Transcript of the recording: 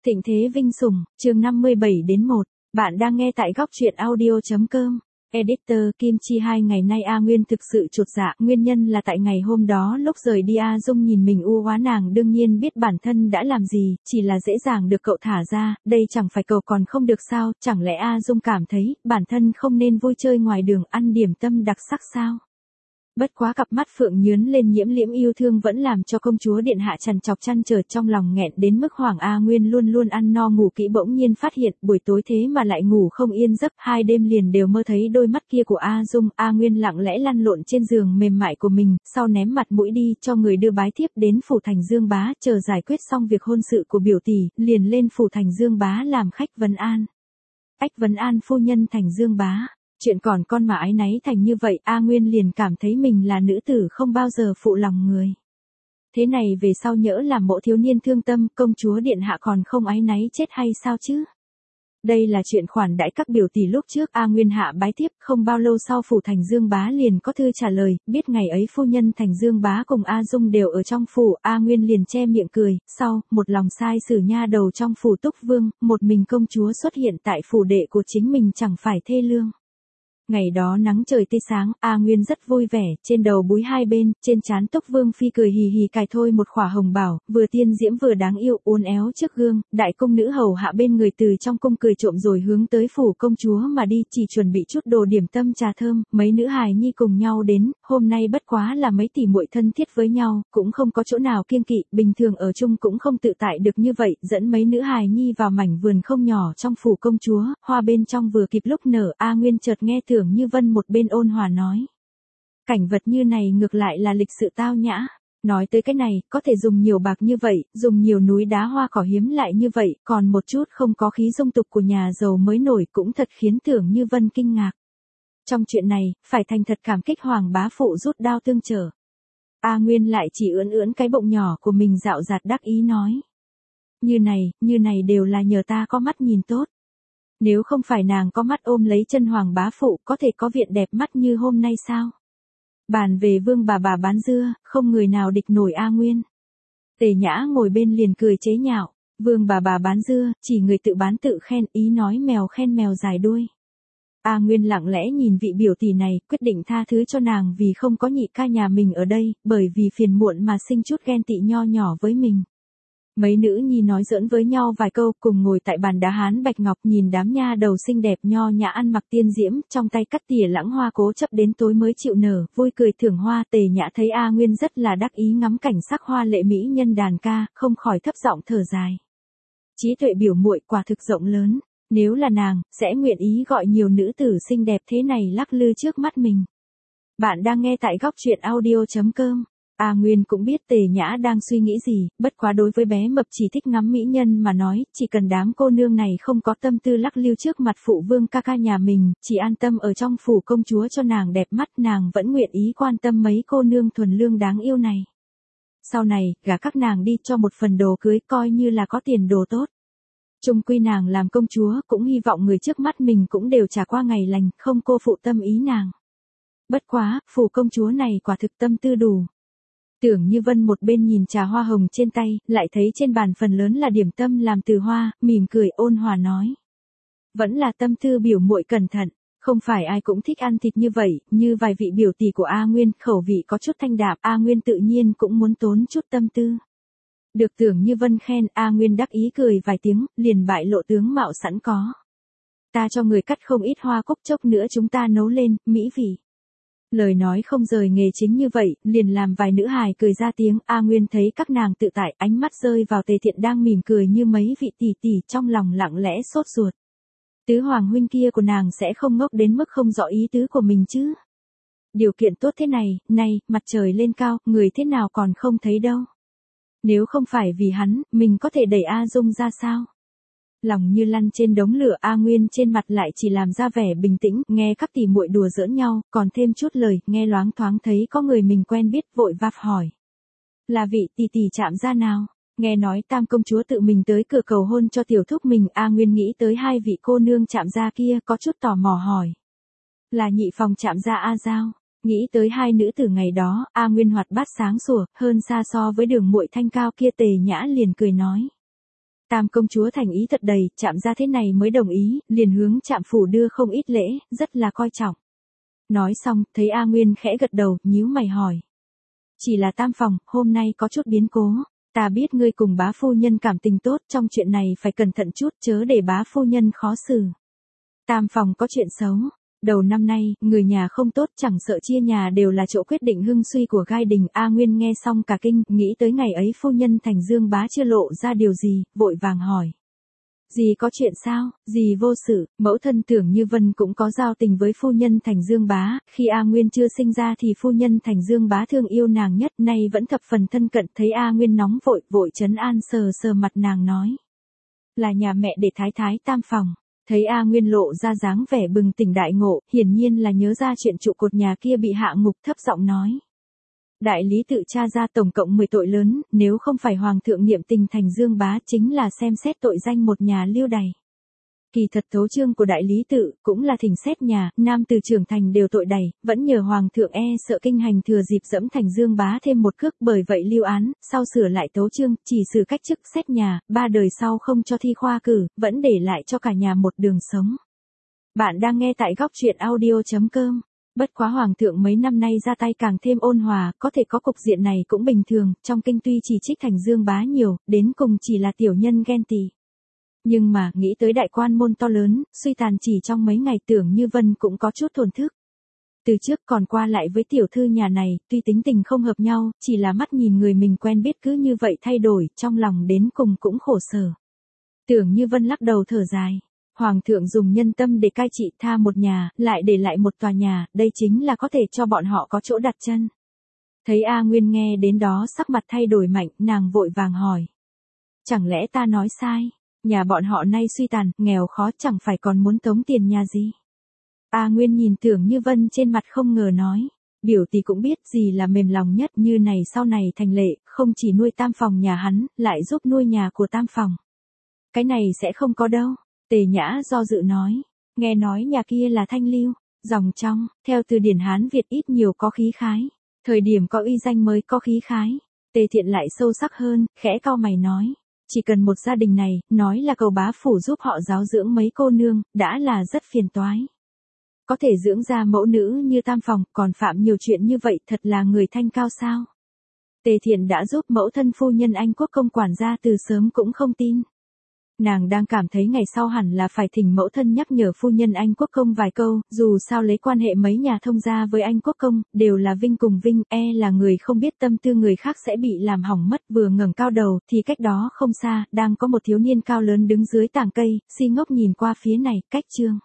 Thịnh thế vinh sủng, chương 57-1, bạn đang nghe tại góc truyện audio.com. Editor Kim Chi 2 ngày nay A Nguyên thực sự chột dạ, nguyên nhân là tại ngày hôm đó lúc rời đi A Dung nhìn mình u oán, nàng đương nhiên biết bản thân đã làm gì, chỉ là dễ dàng được cậu thả ra, đây chẳng phải cậu còn không được sao, chẳng lẽ A Dung cảm thấy bản thân không nên vui chơi ngoài đường ăn điểm tâm đặc sắc sao? Bất quá cặp mắt phượng nhướn lên nhiễm liễm yêu thương vẫn làm cho công chúa điện hạ trằn trọc trăn trở trong lòng nghẹn đến mức hoảng. A Nguyên luôn luôn ăn no ngủ kỹ bỗng nhiên phát hiện buổi tối thế mà lại ngủ không yên giấc, 2 đêm liền đều mơ thấy đôi mắt kia của A Dung. A Nguyên lặng lẽ lăn lộn trên giường mềm mại của mình, sau ném mặt mũi đi cho người đưa bái thiếp đến phủ Thành Dương Bá, chờ giải quyết xong việc hôn sự của biểu tỷ, liền lên phủ Thành Dương Bá làm khách vấn an. Ách vấn an phu nhân Thành Dương Bá. Chuyện còn con mà áy náy thành như vậy, A Nguyên liền cảm thấy mình là nữ tử không bao giờ phụ lòng người. Thế này về sau nhỡ làm mộ thiếu niên thương tâm, công chúa điện hạ còn không áy náy chết hay sao chứ? Đây là chuyện khoản đãi các biểu tỷ lúc trước. A Nguyên hạ bái tiếp, không bao lâu sau phủ Thành Dương Bá liền có thư trả lời, biết ngày ấy phu nhân Thành Dương Bá cùng A Dung đều ở trong phủ. A Nguyên liền che miệng cười, sau, một lòng sai xử nha đầu trong phủ Túc Vương, một mình công chúa xuất hiện tại phủ đệ của chính mình chẳng phải thê lương. Ngày đó nắng trời tươi sáng, A Nguyên rất vui vẻ, trên đầu búi 2 bên, trên trán Túc Vương phi cười hì hì cài thôi một khỏa hồng bảo, vừa tiên diễm vừa đáng yêu, uốn éo trước gương, đại công nữ hầu hạ bên người từ trong cung cười trộm rồi hướng tới phủ công chúa mà đi, chỉ chuẩn bị chút đồ điểm tâm trà thơm, mấy nữ hài nhi cùng nhau đến, hôm nay bất quá là mấy tỷ muội thân thiết với nhau, cũng không có chỗ nào kiêng kỵ, bình thường ở chung cũng không tự tại được như vậy, dẫn mấy nữ hài nhi vào mảnh vườn không nhỏ trong phủ công chúa, hoa bên trong vừa kịp lúc nở. A Nguyên chợt nghe Tưởng Như Vân một bên ôn hòa nói. Cảnh vật như này ngược lại là lịch sự tao nhã. Nói tới cái này, có thể dùng nhiều bạc như vậy, dùng nhiều núi đá hoa cỏ hiếm lại như vậy, còn một chút không có khí dung tục của nhà giàu mới nổi cũng thật khiến Tưởng Như Vân kinh ngạc. Trong chuyện này, phải thành thật cảm kích Hoàng bá phụ rút đao tương trợ. A Nguyên lại chỉ ưỡn ưỡn cái bụng nhỏ của mình dạo dạt đắc ý nói. Như này đều là nhờ ta có mắt nhìn tốt. Nếu không phải nàng có mắt ôm lấy chân Hoàng bá phụ có thể có viện đẹp mắt như hôm nay sao? Bàn về Vương bà bán dưa, không người nào địch nổi A Nguyên. Tề Nhã ngồi bên liền cười chế nhạo, Vương bà bán dưa, chỉ người tự bán tự khen, ý nói mèo khen mèo dài đuôi. A Nguyên lặng lẽ nhìn vị biểu tỷ này, quyết định tha thứ cho nàng vì không có nhị ca nhà mình ở đây, bởi vì phiền muộn mà sinh chút ghen tị nho nhỏ với mình. Mấy nữ nhi nói giỡn với nhau vài câu, cùng ngồi tại bàn đá hán bạch ngọc nhìn đám nha đầu xinh đẹp nho nhã ăn mặc tiên diễm, trong tay cắt tỉa lãng hoa cố chấp đến tối mới chịu nở, vui cười thưởng hoa. Tề Nhã thấy A Nguyên rất là đắc ý ngắm cảnh sắc hoa lệ mỹ nhân đàn ca, không khỏi thấp giọng thở dài. Trí tuệ biểu muội quả thực rộng lớn, nếu là nàng, sẽ nguyện ý gọi nhiều nữ tử xinh đẹp thế này lắc lư trước mắt mình. Bạn đang nghe tại góc truyện audio.com. A Nguyên cũng biết Tề Nhã đang suy nghĩ gì, bất quá đối với bé mập chỉ thích ngắm mỹ nhân mà nói, chỉ cần đám cô nương này không có tâm tư lắc lư trước mặt phụ vương ca ca nhà mình, chỉ an tâm ở trong phủ công chúa cho nàng đẹp mắt, nàng vẫn nguyện ý quan tâm mấy cô nương thuần lương đáng yêu này. Sau này, gả các nàng đi cho một phần đồ cưới coi như là có tiền đồ tốt. Chung quy nàng làm công chúa cũng hy vọng người trước mắt mình cũng đều trải qua ngày lành, không cô phụ tâm ý nàng. Bất quá, phủ công chúa này quả thực tâm tư đủ. Tưởng Như Vân một bên nhìn trà hoa hồng trên tay, lại thấy trên bàn phần lớn là điểm tâm làm từ hoa, mỉm cười ôn hòa nói. Vẫn là tâm tư biểu muội cẩn thận, không phải ai cũng thích ăn thịt như vậy, như vài vị biểu tỷ của A Nguyên, khẩu vị có chút thanh đạm, A Nguyên tự nhiên cũng muốn tốn chút tâm tư. Được Tưởng Như Vân khen, A Nguyên đắc ý cười vài tiếng, liền bại lộ tướng mạo sẵn có. Ta cho người cắt không ít hoa cúc, chốc nữa chúng ta nấu lên, mỹ vị. Lời nói không rời nghề chính như vậy, liền làm vài nữ hài cười ra tiếng. A Nguyên thấy các nàng tự tại, ánh mắt rơi vào Tề Thiện đang mỉm cười như mấy vị tỷ tỷ, trong lòng lặng lẽ sốt ruột. Tứ hoàng huynh kia của nàng sẽ không ngốc đến mức không rõ ý tứ của mình chứ. Điều kiện tốt thế này, mặt trời lên cao, người thế nào còn không thấy đâu. Nếu không phải vì hắn, mình có thể đẩy A Dung ra sao? Lòng như lăn trên đống lửa. A Nguyên trên mặt lại chỉ làm ra vẻ bình tĩnh, nghe các tỷ muội đùa giỡn nhau, còn thêm chút lời, nghe loáng thoáng thấy có người mình quen biết, vội vạp hỏi. Là vị tỷ tỷ Trạm gia nào? Nghe nói Tam công chúa tự mình tới cửa cầu hôn cho tiểu thúc mình. A Nguyên nghĩ tới 2 vị cô nương Trạm gia kia, có chút tò mò hỏi. Là nhị phòng Trạm gia A Giao. Nghĩ tới 2 nữ tử ngày đó, A Nguyên hoạt bát sáng sủa, hơn xa so với đường muội thanh cao kia. Tề Nhã liền cười nói. Tam công chúa thành ý thật đầy, Trạm gia thế này mới đồng ý, liền hướng Trạm phủ đưa không ít lễ, rất là coi trọng. Nói xong, thấy A Nguyên khẽ gật đầu, nhíu mày hỏi. Chỉ là Tam phòng, hôm nay có chút biến cố. Ta biết ngươi cùng bá phu nhân cảm tình tốt, trong chuyện này phải cẩn thận chút, chớ để bá phu nhân khó xử. Tam phòng có chuyện xấu. Đầu năm nay, người nhà không tốt, chẳng sợ chia nhà đều là chỗ quyết định hưng suy của gai đình. A Nguyên nghe xong cả kinh, nghĩ tới ngày ấy phu nhân Thành Dương bá chưa lộ ra điều gì, vội vàng hỏi. Dì có chuyện sao, dì vô sự, mẫu thân Tưởng Như Vân cũng có giao tình với phu nhân Thành Dương bá, khi A Nguyên chưa sinh ra thì phu nhân Thành Dương bá thương yêu nàng nhất, nay vẫn thập phần thân cận, thấy A Nguyên nóng vội trấn an sờ sờ mặt nàng nói. Là nhà mẹ để thái thái Tam phòng. Thấy A Nguyên lộ ra dáng vẻ bừng tỉnh đại ngộ, hiển nhiên là nhớ ra chuyện trụ cột nhà kia bị hạ ngục, thấp giọng nói. Đại lý tự tra ra tổng cộng 10 tội lớn, nếu không phải hoàng thượng niệm tình Thành Dương bá chính là xem xét tội danh một nhà lưu đày. Kỳ thật tấu chương của đại lý tự cũng là thỉnh xét nhà, nam từ trưởng thành đều tội đày, vẫn nhờ hoàng thượng sợ kinh hành thừa dịp dẫm Thành Dương bá thêm một cước, bởi vậy lưu án, sau sửa lại tấu chương, chỉ xử cách chức xét nhà, 3 đời sau không cho thi khoa cử, vẫn để lại cho cả nhà một đường sống. Bạn đang nghe tại góc truyện audio.com. Bất quá hoàng thượng mấy năm nay ra tay càng thêm ôn hòa, có thể có cục diện này cũng bình thường, trong kinh tuy chỉ trích Thành Dương bá nhiều, đến cùng chỉ là tiểu nhân ghen tị. Nhưng mà, nghĩ tới đại quan môn to lớn, suy tàn chỉ trong mấy ngày, Tưởng Như Vân cũng có chút thổn thức. Từ trước còn qua lại với tiểu thư nhà này, tuy tính tình không hợp nhau, chỉ là mắt nhìn người mình quen biết cứ như vậy thay đổi, trong lòng đến cùng cũng khổ sở. Tưởng Như Vân lắc đầu thở dài. Hoàng thượng dùng nhân tâm để cai trị, tha một nhà, lại để lại một tòa nhà, đây chính là có thể cho bọn họ có chỗ đặt chân. Thấy A Nguyên nghe đến đó sắc mặt thay đổi mạnh, nàng vội vàng hỏi. Chẳng lẽ ta nói sai? Nhà bọn họ nay suy tàn, nghèo khó, chẳng phải còn muốn tống tiền nhà gì? A Nguyên nhìn Tưởng Như Vân trên mặt không ngờ nói. Biểu tỷ cũng biết gì là mềm lòng nhất, như này sau này thành lệ, không chỉ nuôi Tam phòng nhà hắn, lại giúp nuôi nhà của Tam phòng. Cái này sẽ không có đâu. Tề Nhã do dự nói, nghe nói nhà kia là Thanh Lưu, dòng trong, theo từ điển Hán Việt ít nhiều có khí khái, thời điểm có uy danh mới có khí khái. Tề Thiện lại sâu sắc hơn, khẽ cau mày nói, chỉ cần một gia đình này, nói là cầu bá phủ giúp họ giáo dưỡng mấy cô nương, đã là rất phiền toái. Có thể dưỡng ra mẫu nữ như Tam phòng, còn phạm nhiều chuyện như vậy, thật là người thanh cao sao? Tề Thiện đã giúp mẫu thân phu nhân Anh Quốc công quản gia từ sớm cũng không tin. Nàng đang cảm thấy ngày sau hẳn là phải thỉnh mẫu thân nhắc nhở phu nhân Anh Quốc công vài câu, dù sao lấy quan hệ mấy nhà thông gia với Anh Quốc công, đều là vinh cùng vinh, là người không biết tâm tư người khác sẽ bị làm hỏng mất. Vừa ngẩng cao đầu, thì cách đó không xa, đang có một thiếu niên cao lớn đứng dưới tàng cây, si ngốc nhìn qua phía này, cách Trương